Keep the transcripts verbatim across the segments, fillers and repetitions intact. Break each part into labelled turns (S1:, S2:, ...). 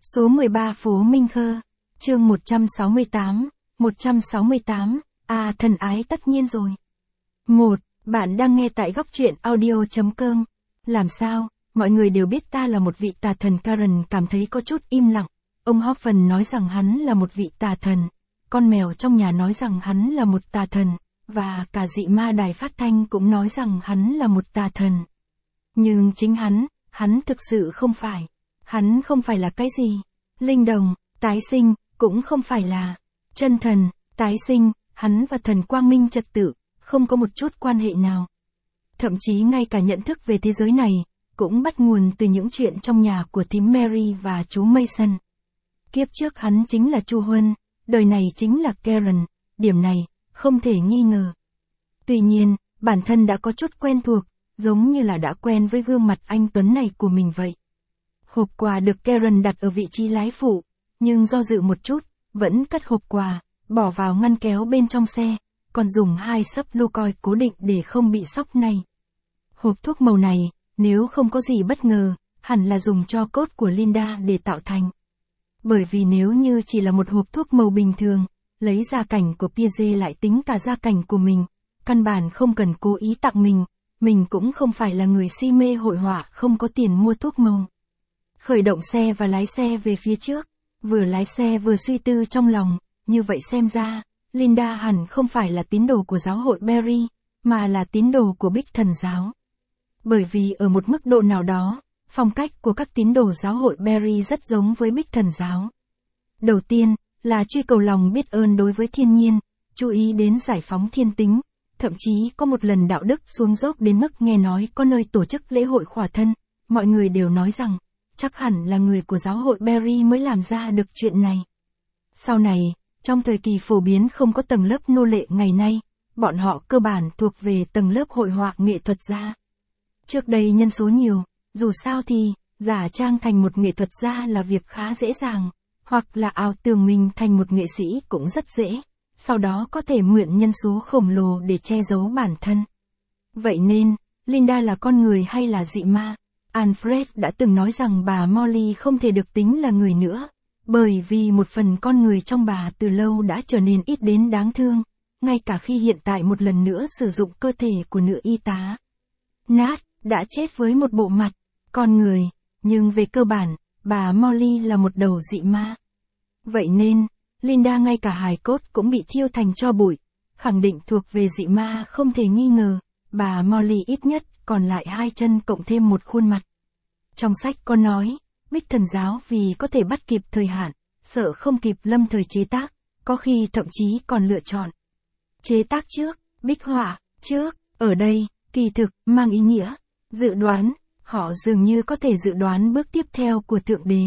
S1: Số mười ba phố Minh Khơ, chương một trăm sáu mươi tám, một trăm sáu mươi tám, à thần ái tất nhiên rồi. một. Bạn đang nghe tại góc truyện audio.com. Làm sao, mọi người đều biết ta là một vị tà thần. Karen cảm thấy có chút im lặng. Ông Hoffman nói rằng hắn là một vị tà thần. Con mèo trong nhà nói rằng hắn là một tà thần. Và cả dị ma đài phát thanh cũng nói rằng hắn là một tà thần. Nhưng chính hắn, hắn thực sự không phải. Hắn không phải là cái gì? Linh đồng, tái sinh, cũng không phải là chân thần, tái sinh, hắn và thần quang minh trật tự, không có một chút quan hệ nào. Thậm chí ngay cả nhận thức về thế giới này, cũng bắt nguồn từ những chuyện trong nhà của thím Mary và chú Mason. Kiếp trước hắn chính là Chu Huân, đời này chính là Karen, điểm này, không thể nghi ngờ. Tuy nhiên, bản thân đã có chút quen thuộc, giống như là đã quen với gương mặt anh Tuấn này của mình vậy. Hộp quà được Karen đặt ở vị trí lái phụ, nhưng do dự một chút, vẫn cất hộp quà, bỏ vào ngăn kéo bên trong xe, còn dùng hai sấp lô coi cố định để không bị xóc này. Hộp thuốc màu này, nếu không có gì bất ngờ, hẳn là dùng cho cốt của Linda để tạo thành. Bởi vì nếu như chỉ là một hộp thuốc màu bình thường, lấy gia cảnh của Piaget lại tính cả gia cảnh của mình, căn bản không cần cố ý tặng mình, mình cũng không phải là người si mê hội họa không có tiền mua thuốc màu. Khởi động xe và lái xe về phía trước, vừa lái xe vừa suy tư trong lòng, như vậy xem ra, Linda hẳn không phải là tín đồ của giáo hội Berry, mà là tín đồ của Bích Thần giáo. Bởi vì ở một mức độ nào đó, phong cách của các tín đồ giáo hội Berry rất giống với Bích Thần giáo. Đầu tiên, là truy cầu lòng biết ơn đối với thiên nhiên, chú ý đến giải phóng thiên tính, thậm chí có một lần đạo đức xuống dốc đến mức nghe nói có nơi tổ chức lễ hội khỏa thân, mọi người đều nói rằng, chắc hẳn là người của giáo hội Berry mới làm ra được chuyện này. Sau này, trong thời kỳ phổ biến không có tầng lớp nô lệ ngày nay, bọn họ cơ bản thuộc về tầng lớp hội họa nghệ thuật gia. Trước đây nhân số nhiều, dù sao thì, giả trang thành một nghệ thuật gia là việc khá dễ dàng, hoặc là ảo tưởng mình thành một nghệ sĩ cũng rất dễ, sau đó có thể mượn nhân số khổng lồ để che giấu bản thân. Vậy nên, Linda là con người hay là dị ma? Alfred đã từng nói rằng bà Molly không thể được tính là người nữa, bởi vì một phần con người trong bà từ lâu đã trở nên ít đến đáng thương, ngay cả khi hiện tại một lần nữa sử dụng cơ thể của nữ y tá. Nat đã chết với một bộ mặt, con người, nhưng về cơ bản, bà Molly là một đầu dị ma. Vậy nên, Linda ngay cả hài cốt cũng bị thiêu thành tro bụi, khẳng định thuộc về dị ma không thể nghi ngờ, bà Molly ít nhất còn lại hai chân cộng thêm một khuôn mặt. Trong sách có nói, Bích Thần giáo vì có thể bắt kịp thời hạn, sợ không kịp lâm thời chế tác, có khi thậm chí còn lựa chọn chế tác trước, bích họa trước, ở đây, kỳ thực, mang ý nghĩa, dự đoán, họ dường như có thể dự đoán bước tiếp theo của Thượng Đế.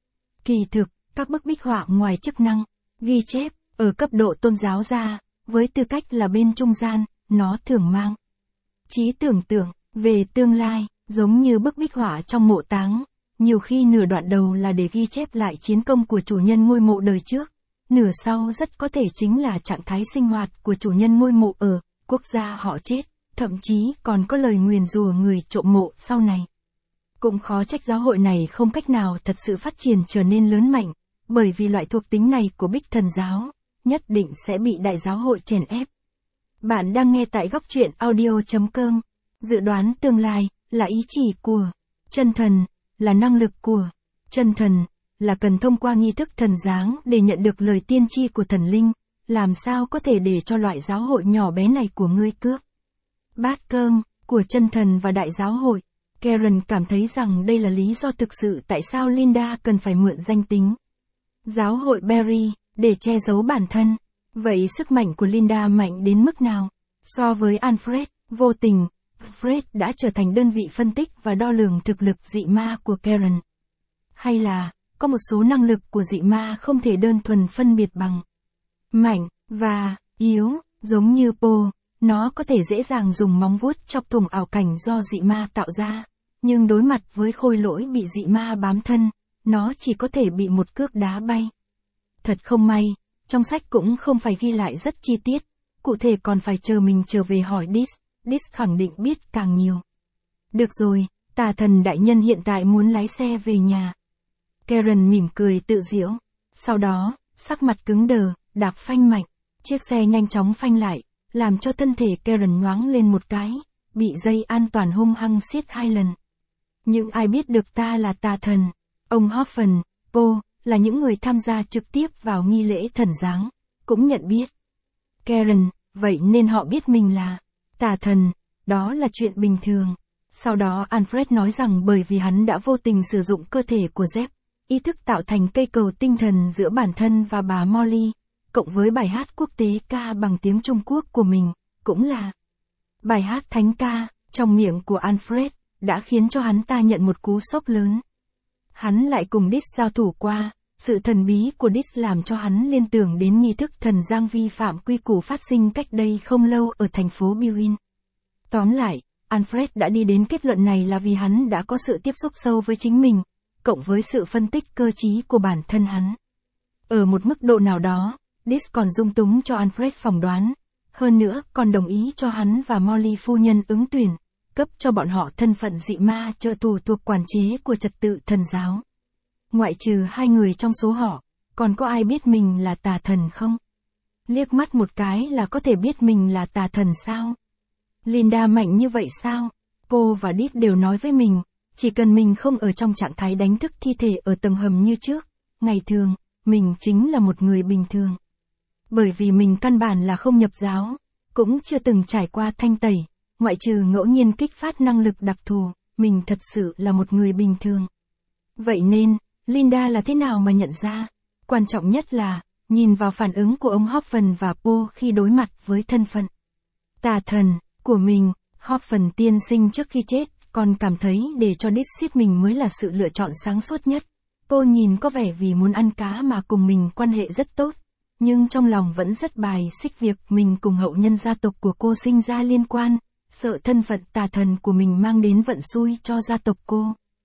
S1: Kỳ thực, các bức bích họa ngoài chức năng, ghi chép, ở cấp độ tôn giáo ra, với tư cách là bên trung gian, nó thường mang trí tưởng tượng về tương lai, giống như bức bích họa trong mộ táng, nhiều khi nửa đoạn đầu là để ghi chép lại chiến công của chủ nhân ngôi mộ đời trước, nửa sau rất có thể chính là trạng thái sinh hoạt của chủ nhân ngôi mộ ở quốc gia họ chết, thậm chí còn có lời nguyền rủa người trộm mộ sau này. Cũng khó trách giáo hội này không cách nào thật sự phát triển trở nên lớn mạnh, bởi vì loại thuộc tính này của Bích Thần giáo, nhất định sẽ bị đại giáo hội chèn ép. Bạn đang nghe tại góc truyện audio.com. Dự đoán tương lai, là ý chỉ của chân thần, là năng lực của chân thần, là cần thông qua nghi thức thần giáng để nhận được lời tiên tri của thần linh, làm sao có thể để cho loại giáo hội nhỏ bé này của ngươi cướp bát cơm của chân thần và đại giáo hội. Karen cảm thấy rằng đây là lý do thực sự tại sao Linda cần phải mượn danh tính giáo hội Berry để che giấu bản thân. Vậy sức mạnh của Linda mạnh đến mức nào? So với Alfred, vô tình, Fred đã trở thành đơn vị phân tích và đo lường thực lực dị ma của Karen. Hay là, có một số năng lực của dị ma không thể đơn thuần phân biệt bằng mạnh và yếu, giống như Po, nó có thể dễ dàng dùng móng vuốt chọc thủng ảo cảnh do dị ma tạo ra, nhưng đối mặt với khôi lỗi bị dị ma bám thân, nó chỉ có thể bị một cước đá bay. Thật không may, trong sách cũng không phải ghi lại rất chi tiết, cụ thể còn phải chờ mình trở về hỏi Dis, Dis khẳng định biết càng nhiều. Được rồi, tà thần đại nhân hiện tại muốn lái xe về nhà. Karen mỉm cười tự giễu. Sau đó, sắc mặt cứng đờ, đạp phanh mạnh. Chiếc xe nhanh chóng phanh lại, làm cho thân thể Karen nhoáng lên một cái, bị dây an toàn hung hăng siết hai lần. Nhưng ai biết được ta là tà thần? Ông Hoffman, Paul, là những người tham gia trực tiếp vào nghi lễ thần giáng, cũng nhận biết. Karen, vậy nên họ biết mình là tà thần, đó là chuyện bình thường. Sau đó Alfred nói rằng bởi vì hắn đã vô tình sử dụng cơ thể của Jeff, ý thức tạo thành cây cầu tinh thần giữa bản thân và bà Molly, cộng với bài hát quốc tế ca bằng tiếng Trung Quốc của mình, cũng là bài hát thánh ca, trong miệng của Alfred, đã khiến cho hắn ta nhận một cú sốc lớn. Hắn lại cùng Dix giao thủ qua, sự thần bí của Dix làm cho hắn liên tưởng đến nghi thức thần giáng vi phạm quy củ phát sinh cách đây không lâu ở thành phố Buin. Tóm lại, Alfred đã đi đến kết luận này là vì hắn đã có sự tiếp xúc sâu với chính mình, cộng với sự phân tích cơ trí của bản thân hắn. Ở một mức độ nào đó, Dix còn dung túng cho Alfred phỏng đoán, hơn nữa còn đồng ý cho hắn và Molly phu nhân ứng tuyển, cấp cho bọn họ thân phận dị ma trợ thủ thuộc quản chế của trật tự thần giáo. Ngoại trừ hai người trong số họ, còn có ai biết mình là tà thần không? Liếc mắt một cái là có thể biết mình là tà thần sao? Linda mạnh như vậy sao? Paul và Dick đều nói với mình, chỉ cần mình không ở trong trạng thái đánh thức thi thể ở tầng hầm như trước, ngày thường, mình chính là một người bình thường. Bởi vì mình căn bản là không nhập giáo, cũng chưa từng trải qua thanh tẩy, ngoại trừ ngẫu nhiên kích phát năng lực đặc thù, mình thật sự là một người bình thường. Vậy nên, Linda là thế nào mà nhận ra? Quan trọng nhất là, nhìn vào phản ứng của ông Hoffman và Paul khi đối mặt với thân phận tà thần của mình. Hoffman tiên sinh trước khi chết, còn cảm thấy để cho Dick giết mình mới là sự lựa chọn sáng suốt nhất. Paul nhìn có vẻ vì muốn ăn cá mà cùng mình quan hệ rất tốt, nhưng trong lòng vẫn rất bài xích việc mình cùng hậu nhân gia tộc của cô sinh ra liên quan, sợ thân phận tà thần của mình mang đến vận xui cho gia tộc cô.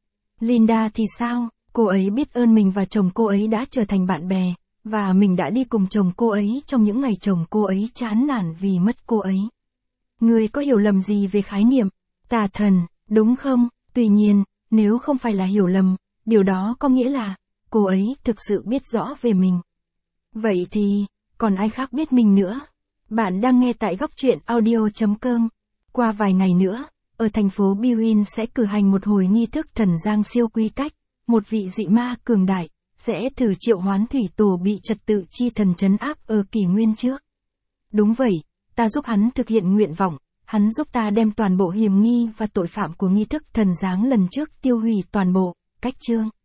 S1: Linda thì sao? Cô ấy biết ơn mình và chồng cô ấy đã trở thành bạn bè, và mình đã đi cùng chồng cô ấy trong những ngày chồng cô ấy chán nản vì mất cô ấy. Người có hiểu lầm gì về khái niệm tà thần, đúng không? Tuy nhiên, nếu không phải là hiểu lầm, điều đó có nghĩa là cô ấy thực sự biết rõ về mình. Vậy thì, còn ai khác biết mình nữa? Bạn đang nghe tại góc truyện audio chấm com. Qua vài ngày nữa, ở thành phố Buin sẽ cử hành một hồi nghi thức thần giáng siêu quy cách, một vị dị ma cường đại sẽ thử triệu hoán thủy tổ bị trật tự chi thần trấn áp ở kỷ nguyên trước. Đúng vậy, ta giúp hắn thực hiện nguyện vọng, hắn giúp ta đem toàn bộ hiểm nghi và tội phạm của nghi thức thần giáng lần trước tiêu hủy toàn bộ, cách chương.